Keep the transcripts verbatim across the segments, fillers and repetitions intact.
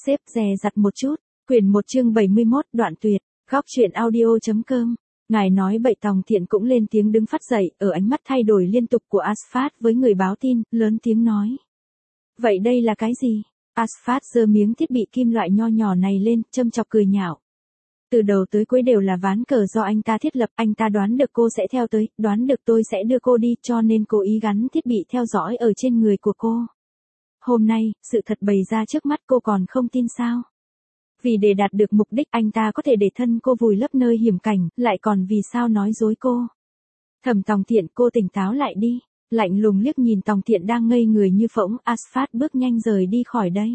xếp dè dặt một chút. Quyển một chương bảy mươi mốt đoạn tuyệt. Góc truyện audio.com. Ngài nói bậy. Tòng Thiện cũng lên tiếng đứng phát dậy, ở ánh mắt thay đổi liên tục của Asphalt với người báo tin, lớn tiếng nói. Vậy đây là cái gì? Asphalt giơ miếng thiết bị kim loại nho nhỏ này lên, châm chọc cười nhạo. Từ đầu tới cuối đều là ván cờ do anh ta thiết lập, anh ta đoán được cô sẽ theo tới, đoán được tôi sẽ đưa cô đi, cho nên cố ý gắn thiết bị theo dõi ở trên người của cô. Hôm nay, sự thật bày ra trước mắt, cô còn không tin sao? Vì để đạt được mục đích anh ta có thể để thân cô vùi lấp nơi hiểm cảnh, lại còn vì sao nói dối cô? Thẩm Tòng Thiện, cô tỉnh táo lại đi. Lạnh lùng liếc nhìn Tòng Thiện đang ngây người như phỗng, Asphalt bước nhanh rời đi khỏi đây.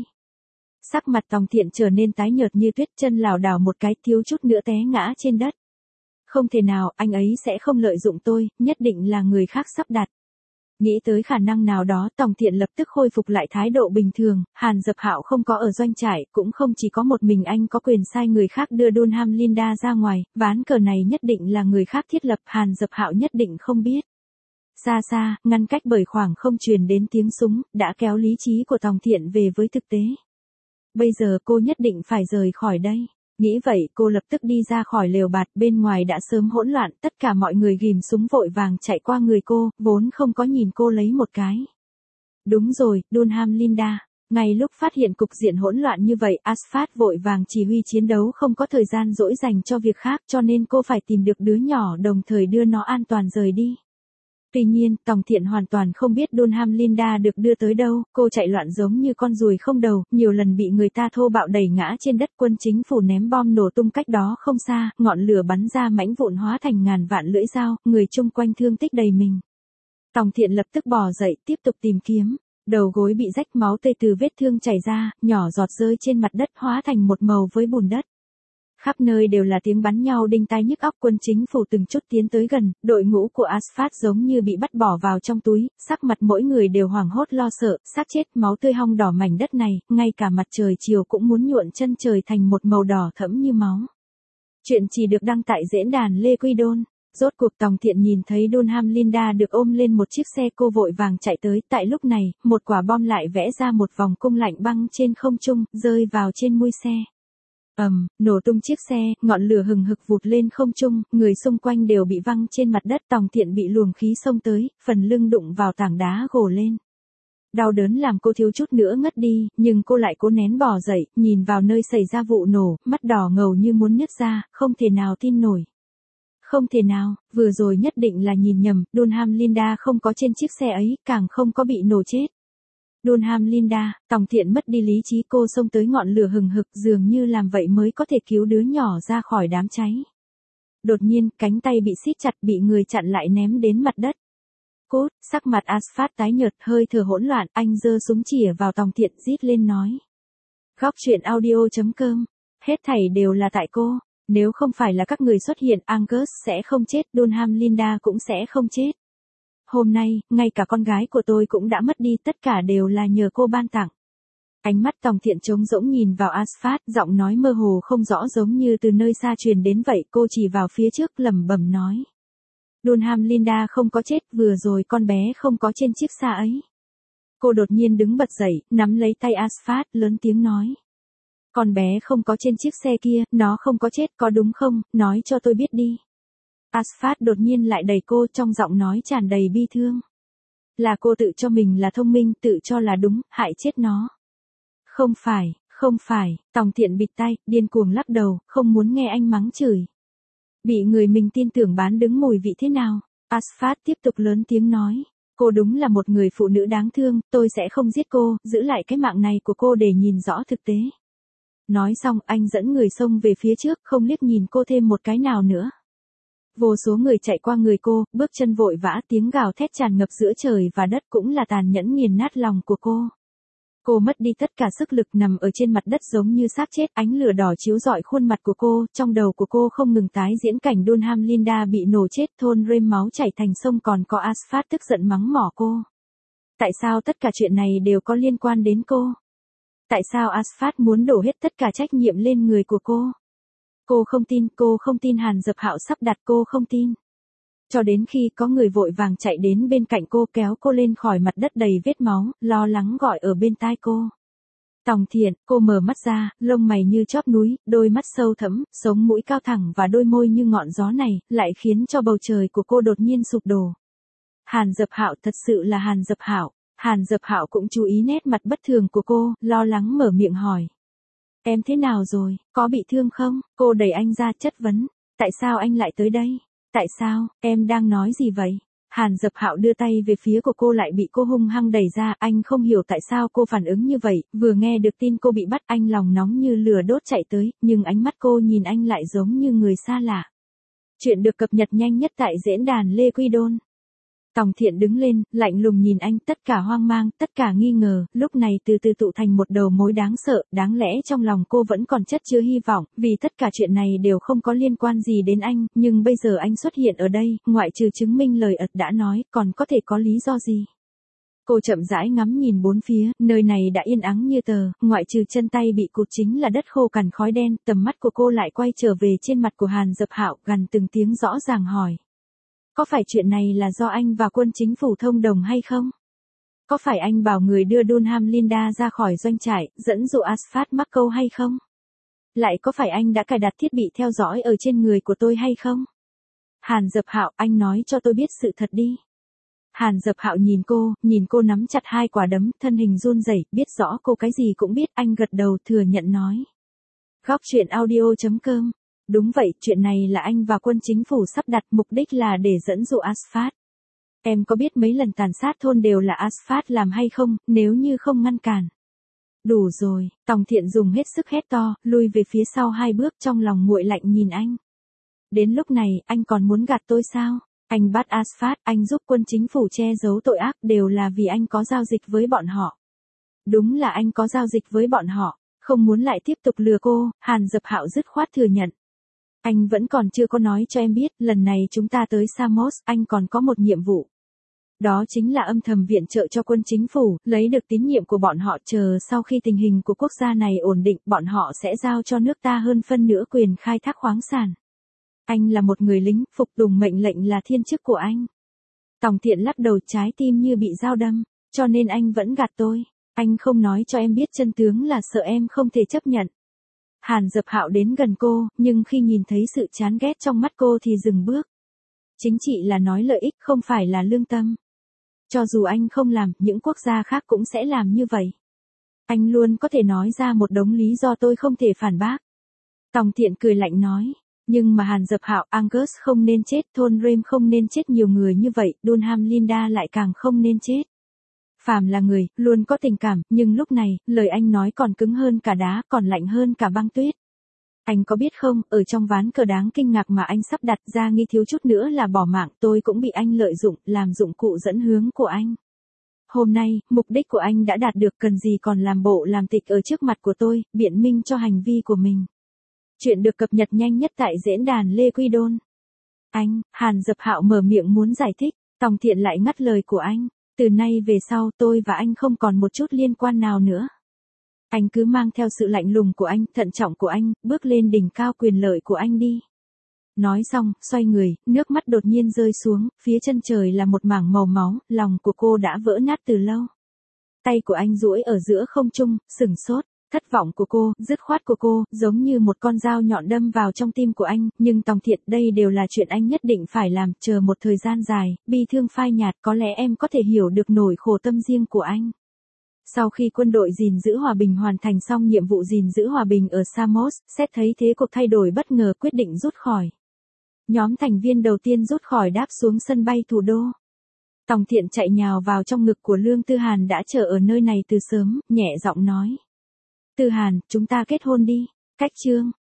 Sắc mặt Tòng Thiện trở nên tái nhợt như tuyết, chân lảo đảo một cái thiếu chút nữa té ngã trên đất. Không thể nào, anh ấy sẽ không lợi dụng tôi, nhất định là người khác sắp đặt. Nghĩ tới khả năng nào đó, Tòng Thiện lập tức khôi phục lại thái độ bình thường. Hàn Dập Hạo không có ở doanh trại, cũng không chỉ có một mình anh có quyền sai người khác đưa Dunham Linda ra ngoài, ván cờ này nhất định là người khác thiết lập, Hàn Dập Hạo nhất định không biết. Xa xa, ngăn cách bởi khoảng không truyền đến tiếng súng, đã kéo lý trí của Tòng Thiện về với thực tế. Bây giờ cô nhất định phải rời khỏi đây. Nghĩ vậy, cô lập tức đi ra khỏi lều bạt, bên ngoài đã sớm hỗn loạn, tất cả mọi người ghim súng vội vàng chạy qua người cô, vốn không có nhìn cô lấy một cái. Đúng rồi, Dunham Linda. Ngay lúc phát hiện cục diện hỗn loạn như vậy, Asphalt vội vàng chỉ huy chiến đấu, không có thời gian dỗi dành cho việc khác, cho nên cô phải tìm được đứa nhỏ đồng thời đưa nó an toàn rời đi. Tuy nhiên, Tòng Thiện hoàn toàn không biết Dunham Linda được đưa tới đâu, cô chạy loạn giống như con ruồi không đầu, nhiều lần bị người ta thô bạo đẩy ngã trên đất, quân chính phủ ném bom nổ tung cách đó không xa, ngọn lửa bắn ra mảnh vụn hóa thành ngàn vạn lưỡi dao, người chung quanh thương tích đầy mình. Tòng Thiện lập tức bò dậy, tiếp tục tìm kiếm, đầu gối bị rách, máu tươi từ vết thương chảy ra, nhỏ giọt rơi trên mặt đất hóa thành một màu với bùn đất. Khắp nơi đều là tiếng bắn nhau đinh tai nhức óc, quân chính phủ từng chút tiến tới gần, đội ngũ của Asphalt giống như bị bắt bỏ vào trong túi, sắc mặt mỗi người đều hoảng hốt lo sợ, xác chết, máu tươi hong đỏ mảnh đất này, ngay cả mặt trời chiều cũng muốn nhuộn chân trời thành một màu đỏ thẫm như máu. Chuyện chỉ được đăng tại diễn đàn Lê Quy Đôn. Rốt cuộc Tòng Thiện nhìn thấy Dunham Linda được ôm lên một chiếc xe, cô vội vàng chạy tới, tại lúc này, một quả bom lại vẽ ra một vòng cung lạnh băng trên không trung, rơi vào trên mui xe. ầm, um, nổ tung chiếc xe, ngọn lửa hừng hực vụt lên không trung, người xung quanh đều bị văng trên mặt đất. Tòng Thiện bị luồng khí xông tới, phần lưng đụng vào tảng đá gồ lên. Đau đớn làm cô thiếu chút nữa ngất đi, nhưng cô lại cố nén bò dậy, nhìn vào nơi xảy ra vụ nổ, mắt đỏ ngầu như muốn nứt ra, không thể nào tin nổi. Không thể nào, vừa rồi nhất định là nhìn nhầm, Dunham Linda không có trên chiếc xe ấy, càng không có bị nổ chết. Dunham Linda, Tòng Thiện mất đi lý trí, cô xông tới ngọn lửa hừng hực, dường như làm vậy mới có thể cứu đứa nhỏ ra khỏi đám cháy. Đột nhiên, cánh tay bị siết chặt, bị người chặn lại ném đến mặt đất. Cốt, sắc mặt Asphalt tái nhợt, hơi thở hỗn loạn, anh giơ súng chĩa vào Tòng Thiện, rít lên nói. Góc truyện audio.com, hết thảy đều là tại cô, nếu không phải là các người xuất hiện, Angus sẽ không chết, Dunham Linda cũng sẽ không chết. Hôm nay, ngay cả con gái của tôi cũng đã mất đi, tất cả đều là nhờ cô ban tặng. Ánh mắt Tòng Thiện trống rỗng nhìn vào Asphalt, giọng nói mơ hồ không rõ giống như từ nơi xa truyền đến vậy, cô chỉ vào phía trước lẩm bẩm nói. Dunham Linda không có chết, vừa rồi con bé không có trên chiếc xa ấy. Cô đột nhiên đứng bật dậy, nắm lấy tay Asphalt, lớn tiếng nói. Con bé không có trên chiếc xe kia, nó không có chết, có đúng không, nói cho tôi biết đi. Asphalt đột nhiên lại đẩy cô, trong giọng nói tràn đầy bi thương. Là cô tự cho mình là thông minh, tự cho là đúng, hại chết nó. Không phải, không phải, Tòng Thiện bịt tai, điên cuồng lắc đầu, không muốn nghe anh mắng chửi. Bị người mình tin tưởng bán đứng mùi vị thế nào? Asphalt tiếp tục lớn tiếng nói. Cô đúng là một người phụ nữ đáng thương, tôi sẽ không giết cô, giữ lại cái mạng này của cô để nhìn rõ thực tế. Nói xong, anh dẫn người xông về phía trước, không liếc nhìn cô thêm một cái nào nữa. Vô số người chạy qua người cô, bước chân vội vã, tiếng gào thét tràn ngập giữa trời và đất, cũng là tàn nhẫn nghiền nát lòng của cô. Cô mất đi tất cả sức lực, nằm ở trên mặt đất giống như xác chết, ánh lửa đỏ chiếu rọi khuôn mặt của cô, trong đầu của cô không ngừng tái diễn cảnh Dunham Linda bị nổ chết, thôn Rêm máu chảy thành sông, còn có Asphalt tức giận mắng mỏ cô. Tại sao tất cả chuyện này đều có liên quan đến cô? Tại sao Asphalt muốn đổ hết tất cả trách nhiệm lên người của cô? Cô không tin, cô không tin Hàn Dập Hạo sắp đặt, cô không tin. Cho đến khi có người vội vàng chạy đến bên cạnh cô, kéo cô lên khỏi mặt đất đầy vết máu, lo lắng gọi ở bên tai cô. Tòng Thiện, cô mở mắt ra, lông mày như chóp núi, đôi mắt sâu thẫm, sống mũi cao thẳng và đôi môi như ngọn gió này, lại khiến cho bầu trời của cô đột nhiên sụp đổ. Hàn Dập Hạo, thật sự là Hàn Dập Hạo. Hàn Dập Hạo cũng chú ý nét mặt bất thường của cô, lo lắng mở miệng hỏi. Em thế nào rồi, có bị thương không? Cô đẩy anh ra chất vấn. Tại sao anh lại tới đây? Tại sao, em đang nói gì vậy? Hàn Dập Hạo đưa tay về phía của cô lại bị cô hung hăng đẩy ra, anh không hiểu tại sao cô phản ứng như vậy, vừa nghe được tin cô bị bắt anh lòng nóng như lửa đốt chạy tới, nhưng ánh mắt cô nhìn anh lại giống như người xa lạ. Chuyện được cập nhật nhanh nhất tại diễn đàn Lê Quy Đôn. Tòng Thiện đứng lên, lạnh lùng nhìn anh, tất cả hoang mang, tất cả nghi ngờ, lúc này từ từ tụ thành một đầu mối đáng sợ, đáng lẽ trong lòng cô vẫn còn chất chứa hy vọng, vì tất cả chuyện này đều không có liên quan gì đến anh, nhưng bây giờ anh xuất hiện ở đây, ngoại trừ chứng minh lời ật đã nói, còn có thể có lý do gì? Cô chậm rãi ngắm nhìn bốn phía, nơi này đã yên ắng như tờ, ngoại trừ chân tay bị cụt chính là đất khô cằn khói đen, tầm mắt của cô lại quay trở về trên mặt của Hàn Dập Hạo, gằn từng tiếng rõ ràng hỏi. Có phải chuyện này là do anh và quân chính phủ thông đồng hay không? Có phải anh bảo người đưa Dunham Linda ra khỏi doanh trại, dẫn dụ Asphalt mắc câu hay không? Lại có phải anh đã cài đặt thiết bị theo dõi ở trên người của tôi hay không? Hàn Dập Hạo, anh nói cho tôi biết sự thật đi. Hàn Dập Hạo nhìn cô, nhìn cô nắm chặt hai quả đấm, thân hình run rẩy, biết rõ cô cái gì cũng biết, anh gật đầu thừa nhận nói. Góc truyện audio chấm com. Đúng vậy, chuyện này là anh và quân chính phủ sắp đặt, mục đích là để dẫn dụ Asphalt. Em có biết mấy lần tàn sát thôn đều là Asphalt làm hay không, nếu như không ngăn cản. Đủ rồi, Tòng Thiện dùng hết sức hét to, lui về phía sau hai bước, trong lòng nguội lạnh nhìn anh. Đến lúc này, anh còn muốn gạt tôi sao? Anh bắt Asphalt, anh giúp quân chính phủ che giấu tội ác, đều là vì anh có giao dịch với bọn họ. Đúng là anh có giao dịch với bọn họ, không muốn lại tiếp tục lừa cô, Hàn Dập Hạo dứt khoát thừa nhận. Anh vẫn còn chưa có nói cho em biết, lần này chúng ta tới Samos, anh còn có một nhiệm vụ. Đó chính là âm thầm viện trợ cho quân chính phủ, lấy được tín nhiệm của bọn họ, chờ sau khi tình hình của quốc gia này ổn định, bọn họ sẽ giao cho nước ta hơn phân nửa quyền khai thác khoáng sản. Anh là một người lính, phục tùng mệnh lệnh là thiên chức của anh. Tòng Thiện lắc đầu, trái tim như bị dao đâm, cho nên anh vẫn gạt tôi. Anh không nói cho em biết chân tướng là sợ em không thể chấp nhận. Hàn Dập Hạo đến gần cô, nhưng khi nhìn thấy sự chán ghét trong mắt cô thì dừng bước. Chính trị là nói lợi ích, không phải là lương tâm. Cho dù anh không làm, những quốc gia khác cũng sẽ làm như vậy. Anh luôn có thể nói ra một đống lý do tôi không thể phản bác. Tòng Thiện cười lạnh nói. Nhưng mà Hàn Dập Hạo, Angus không nên chết, thôn Rem không nên chết nhiều người như vậy, Dunham Linda lại càng không nên chết. Phàm là người, luôn có tình cảm, nhưng lúc này, lời anh nói còn cứng hơn cả đá, còn lạnh hơn cả băng tuyết. Anh có biết không, ở trong ván cờ đáng kinh ngạc mà anh sắp đặt ra, nghi thiếu chút nữa là bỏ mạng, tôi cũng bị anh lợi dụng, làm dụng cụ dẫn hướng của anh. Hôm nay, mục đích của anh đã đạt được, cần gì còn làm bộ làm tịch ở trước mặt của tôi, biện minh cho hành vi của mình. Chuyện được cập nhật nhanh nhất tại diễn đàn Lê Quy Đôn. Anh, Hàn Dập Hạo mở miệng muốn giải thích, Tòng Thiện lại ngắt lời của anh. Từ nay về sau tôi và anh không còn một chút liên quan nào nữa. Anh cứ mang theo sự lạnh lùng của anh, thận trọng của anh, bước lên đỉnh cao quyền lợi của anh đi. Nói xong, xoay người, nước mắt đột nhiên rơi xuống, phía chân trời là một mảng màu máu, lòng của cô đã vỡ nát từ lâu. Tay của anh duỗi ở giữa không trung, sửng sốt. Thất vọng của cô, dứt khoát của cô, giống như một con dao nhọn đâm vào trong tim của anh, nhưng Tòng Thiện, đây đều là chuyện anh nhất định phải làm, chờ một thời gian dài, bi thương phai nhạt, có lẽ em có thể hiểu được nỗi khổ tâm riêng của anh. Sau khi quân đội gìn giữ hòa bình hoàn thành xong nhiệm vụ gìn giữ hòa bình ở Samos, xét thấy thế cuộc thay đổi bất ngờ quyết định rút khỏi. Nhóm thành viên đầu tiên rút khỏi đáp xuống sân bay thủ đô. Tòng Thiện chạy nhào vào trong ngực của Lương Tư Hàn đã chờ ở nơi này từ sớm, nhẹ giọng nói. Tư Hàn, chúng ta kết hôn đi. Cách chương.